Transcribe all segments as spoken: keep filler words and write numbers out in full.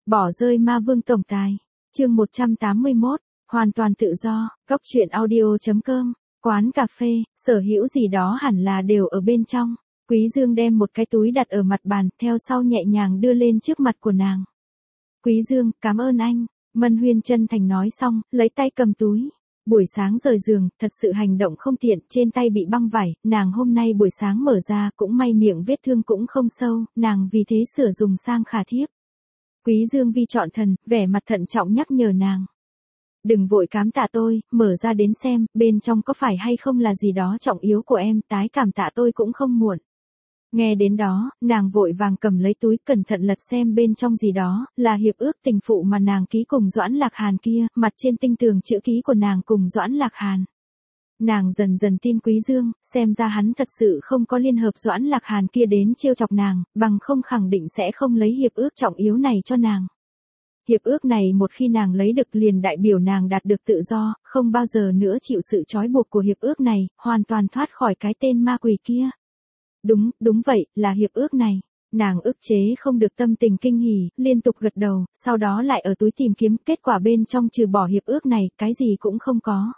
Bỏ rơi ma vương tổng tài. Chương một trăm tám mươi mốt, hoàn toàn tự do, góc truyện audio chấm com, quán cà phê, sở hữu gì đó hẳn là đều ở bên trong. Quý Dương đem một cái túi đặt ở mặt bàn, theo sau nhẹ nhàng đưa lên trước mặt của nàng. Quý Dương, cảm ơn anh. Mân Huyên chân thành nói xong, lấy tay cầm túi. Buổi sáng rời giường, thật sự hành động không tiện, trên tay bị băng vải, nàng hôm nay buổi sáng mở ra, cũng may miệng vết thương cũng không sâu, nàng vì thế sửa dùng sang khả thiếp. Quý Dương vi chọn thần, vẻ mặt thận trọng nhắc nhở nàng. Đừng vội cám tạ tôi, mở ra đến xem, bên trong có phải hay không là gì đó trọng yếu của em, tái cảm tạ tôi cũng không muộn. Nghe đến đó, nàng vội vàng cầm lấy túi cẩn thận lật xem bên trong gì đó, là hiệp ước tình phụ mà nàng ký cùng Doãn Lạc Hàn kia, mặt trên tinh tường chữ ký của nàng cùng Doãn Lạc Hàn. Nàng dần dần tin Quý Dương, xem ra hắn thật sự không có liên hợp Doãn Lạc Hàn kia đến trêu chọc nàng, bằng không khẳng định sẽ không lấy hiệp ước trọng yếu này cho nàng. Hiệp ước này một khi nàng lấy được liền đại biểu nàng đạt được tự do, không bao giờ nữa chịu sự trói buộc của hiệp ước này, hoàn toàn thoát khỏi cái tên ma quỷ kia. Đúng, đúng vậy, là hiệp ước này. Nàng ức chế không được tâm tình kinh hỉ, liên tục gật đầu, sau đó lại ở túi tìm kiếm, kết quả bên trong trừ bỏ hiệp ước này, cái gì cũng không có.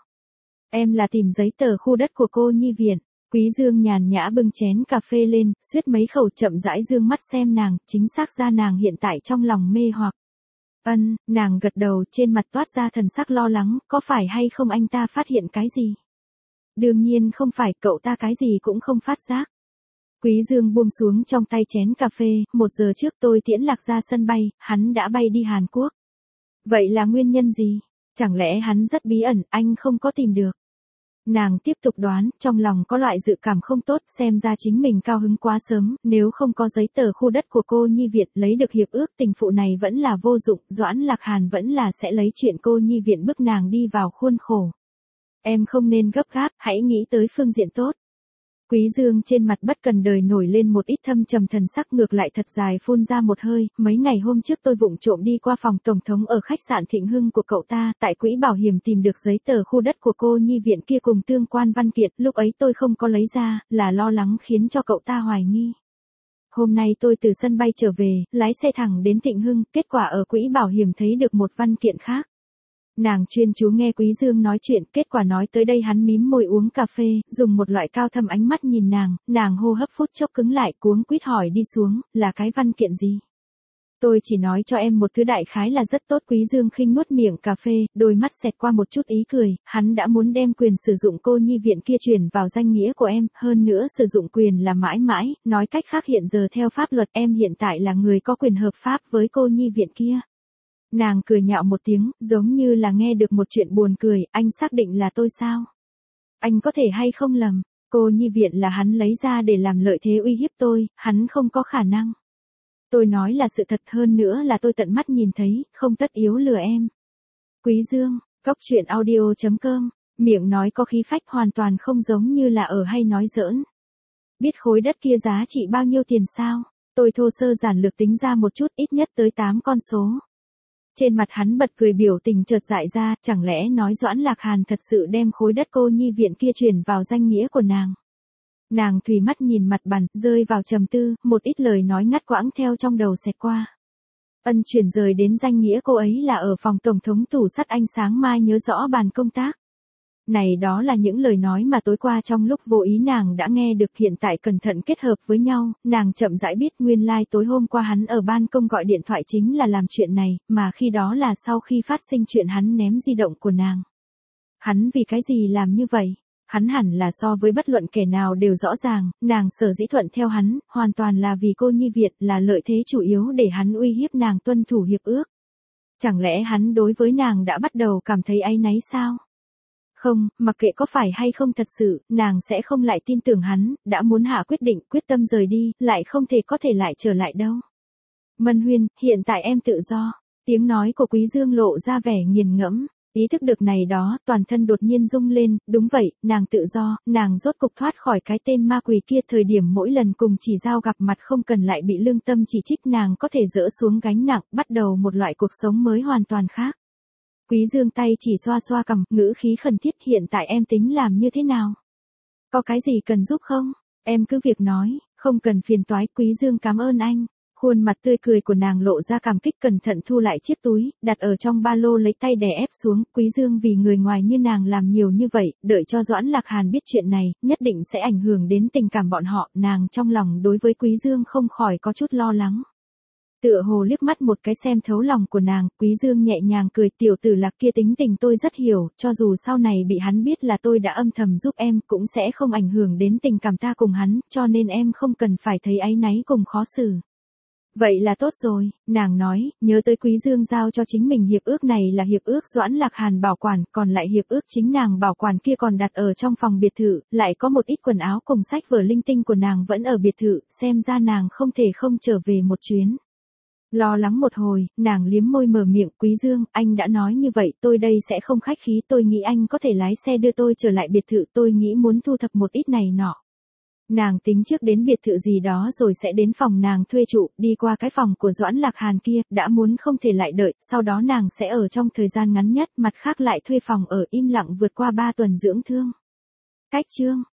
Em là tìm giấy tờ khu đất của cô nhi viện. Quý Dương nhàn nhã bưng chén cà phê lên, suýt mấy khẩu chậm rãi dương mắt xem nàng, chính xác ra nàng hiện tại trong lòng mê hoặc. Ân, nàng gật đầu, trên mặt toát ra thần sắc lo lắng, có phải hay không anh ta phát hiện cái gì? Đương nhiên không phải, cậu ta cái gì cũng không phát giác. Quý Dương buông xuống trong tay chén cà phê, một giờ trước tôi tiễn Lạc ra sân bay, hắn đã bay đi Hàn Quốc. Vậy là nguyên nhân gì? Chẳng lẽ hắn rất bí ẩn, anh không có tìm được? Nàng tiếp tục đoán, trong lòng có loại dự cảm không tốt, xem ra chính mình cao hứng quá sớm, nếu không có giấy tờ khu đất của cô nhi viện lấy được hiệp ước tình phụ này vẫn là vô dụng, Doãn Lạc Hàn vẫn là sẽ lấy chuyện cô nhi viện bức nàng đi vào khuôn khổ. Em không nên gấp gáp, hãy nghĩ tới phương diện tốt. Quý Dương trên mặt bất cần đời nổi lên một ít thâm trầm thần sắc, ngược lại thật dài phun ra một hơi, mấy ngày hôm trước tôi vụng trộm đi qua phòng tổng thống ở khách sạn Thịnh Hưng của cậu ta, tại quỹ bảo hiểm tìm được giấy tờ khu đất của cô nhi viện kia cùng tương quan văn kiện, lúc ấy tôi không có lấy ra, là lo lắng khiến cho cậu ta hoài nghi. Hôm nay tôi từ sân bay trở về, lái xe thẳng đến Thịnh Hưng, kết quả ở quỹ bảo hiểm thấy được một văn kiện khác. Nàng chuyên chú nghe Quý Dương nói chuyện, kết quả nói tới đây hắn mím môi uống cà phê, dùng một loại cao thâm ánh mắt nhìn nàng, nàng hô hấp phút chốc cứng lại, cuống quýt hỏi đi xuống, là cái văn kiện gì? Tôi chỉ nói cho em một thứ đại khái là rất tốt. Quý Dương khinh nuốt miệng cà phê, đôi mắt xẹt qua một chút ý cười, hắn đã muốn đem quyền sử dụng cô nhi viện kia chuyển vào danh nghĩa của em, hơn nữa sử dụng quyền là mãi mãi, nói cách khác hiện giờ theo pháp luật em hiện tại là người có quyền hợp pháp với cô nhi viện kia. Nàng cười nhạo một tiếng, giống như là nghe được một chuyện buồn cười, anh xác định là tôi sao? Anh có thể hay không lầm, cô nhi viện là hắn lấy ra để làm lợi thế uy hiếp tôi, hắn không có khả năng. Tôi nói là sự thật, hơn nữa là tôi tận mắt nhìn thấy, không tất yếu lừa em. Quý Dương, góc truyện audio chấm com, miệng nói có khí phách, hoàn toàn không giống như là ở hay nói giỡn. Biết khối đất kia giá trị bao nhiêu tiền sao? Tôi thô sơ giản lược tính ra một chút, ít nhất tới tám con số. Trên mặt hắn bật cười, biểu tình chợt dại ra, chẳng lẽ nói Doãn Lạc Hàn thật sự đem khối đất cô nhi viện kia chuyển vào danh nghĩa của nàng. Nàng thùy mắt nhìn mặt bàn, rơi vào trầm tư, một ít lời nói ngắt quãng theo trong đầu xẹt qua. Ân chuyển rời đến danh nghĩa cô ấy là ở phòng tổng thống tủ sắt, anh sáng mai nhớ rõ bàn công tác. Này đó là những lời nói mà tối qua trong lúc vô ý nàng đã nghe được, hiện tại cẩn thận kết hợp với nhau, nàng chậm rãi biết nguyên lai like tối hôm qua hắn ở ban công gọi điện thoại chính là làm chuyện này, mà khi đó là sau khi phát sinh chuyện hắn ném di động của nàng. Hắn vì cái gì làm như vậy? Hắn hẳn là so với bất luận kẻ nào đều rõ ràng, nàng sở dĩ thuận theo hắn, hoàn toàn là vì cô nhi Việt, là lợi thế chủ yếu để hắn uy hiếp nàng tuân thủ hiệp ước. Chẳng lẽ hắn đối với nàng đã bắt đầu cảm thấy áy náy sao? Không, mặc kệ có phải hay không thật sự, nàng sẽ không lại tin tưởng hắn, đã muốn hạ quyết định, quyết tâm rời đi, lại không thể có thể lại trở lại đâu. Mân Huyên, hiện tại em tự do. Tiếng nói của Quý Dương lộ ra vẻ nghiền ngẫm, ý thức được này đó, toàn thân đột nhiên rung lên, đúng vậy, nàng tự do, nàng rốt cục thoát khỏi cái tên ma quỷ kia, thời điểm mỗi lần cùng Chỉ Giao gặp mặt không cần lại bị lương tâm chỉ trích, nàng có thể dỡ xuống gánh nặng, bắt đầu một loại cuộc sống mới hoàn toàn khác. Quý Dương tay chỉ xoa xoa cằm, ngữ khí khẩn thiết, hiện tại em tính làm như thế nào? Có cái gì cần giúp không? Em cứ việc nói, không cần phiền toái. Quý Dương cảm ơn anh. Khuôn mặt tươi cười của nàng lộ ra cảm kích, cẩn thận thu lại chiếc túi, đặt ở trong ba lô, lấy tay đè ép xuống. Quý Dương vì người ngoài như nàng làm nhiều như vậy, đợi cho Doãn Lạc Hàn biết chuyện này, nhất định sẽ ảnh hưởng đến tình cảm bọn họ. Nàng trong lòng đối với Quý Dương không khỏi có chút lo lắng. Tựa hồ liếc mắt một cái xem thấu lòng của nàng, Quý Dương nhẹ nhàng cười, tiểu tử Lạc kia tính tình tôi rất hiểu, cho dù sau này bị hắn biết là tôi đã âm thầm giúp em, cũng sẽ không ảnh hưởng đến tình cảm ta cùng hắn, cho nên em không cần phải thấy áy náy cùng khó xử. Vậy là tốt rồi, nàng nói, nhớ tới Quý Dương giao cho chính mình hiệp ước này là hiệp ước Doãn Lạc Hàn bảo quản, còn lại hiệp ước chính nàng bảo quản kia còn đặt ở trong phòng biệt thự, lại có một ít quần áo cùng sách vở linh tinh của nàng vẫn ở biệt thự, xem ra nàng không thể không trở về một chuyến. Lo lắng một hồi, nàng liếm môi mở miệng, Quý Dương, anh đã nói như vậy, tôi đây sẽ không khách khí, tôi nghĩ anh có thể lái xe đưa tôi trở lại biệt thự, tôi nghĩ muốn thu thập một ít này nọ. Nàng tính trước đến biệt thự gì đó rồi sẽ đến phòng nàng thuê trụ, đi qua cái phòng của Doãn Lạc Hàn kia, đã muốn không thể lại đợi, sau đó nàng sẽ ở trong thời gian ngắn nhất, mặt khác lại thuê phòng ở im lặng vượt qua ba tuần dưỡng thương. Cách chương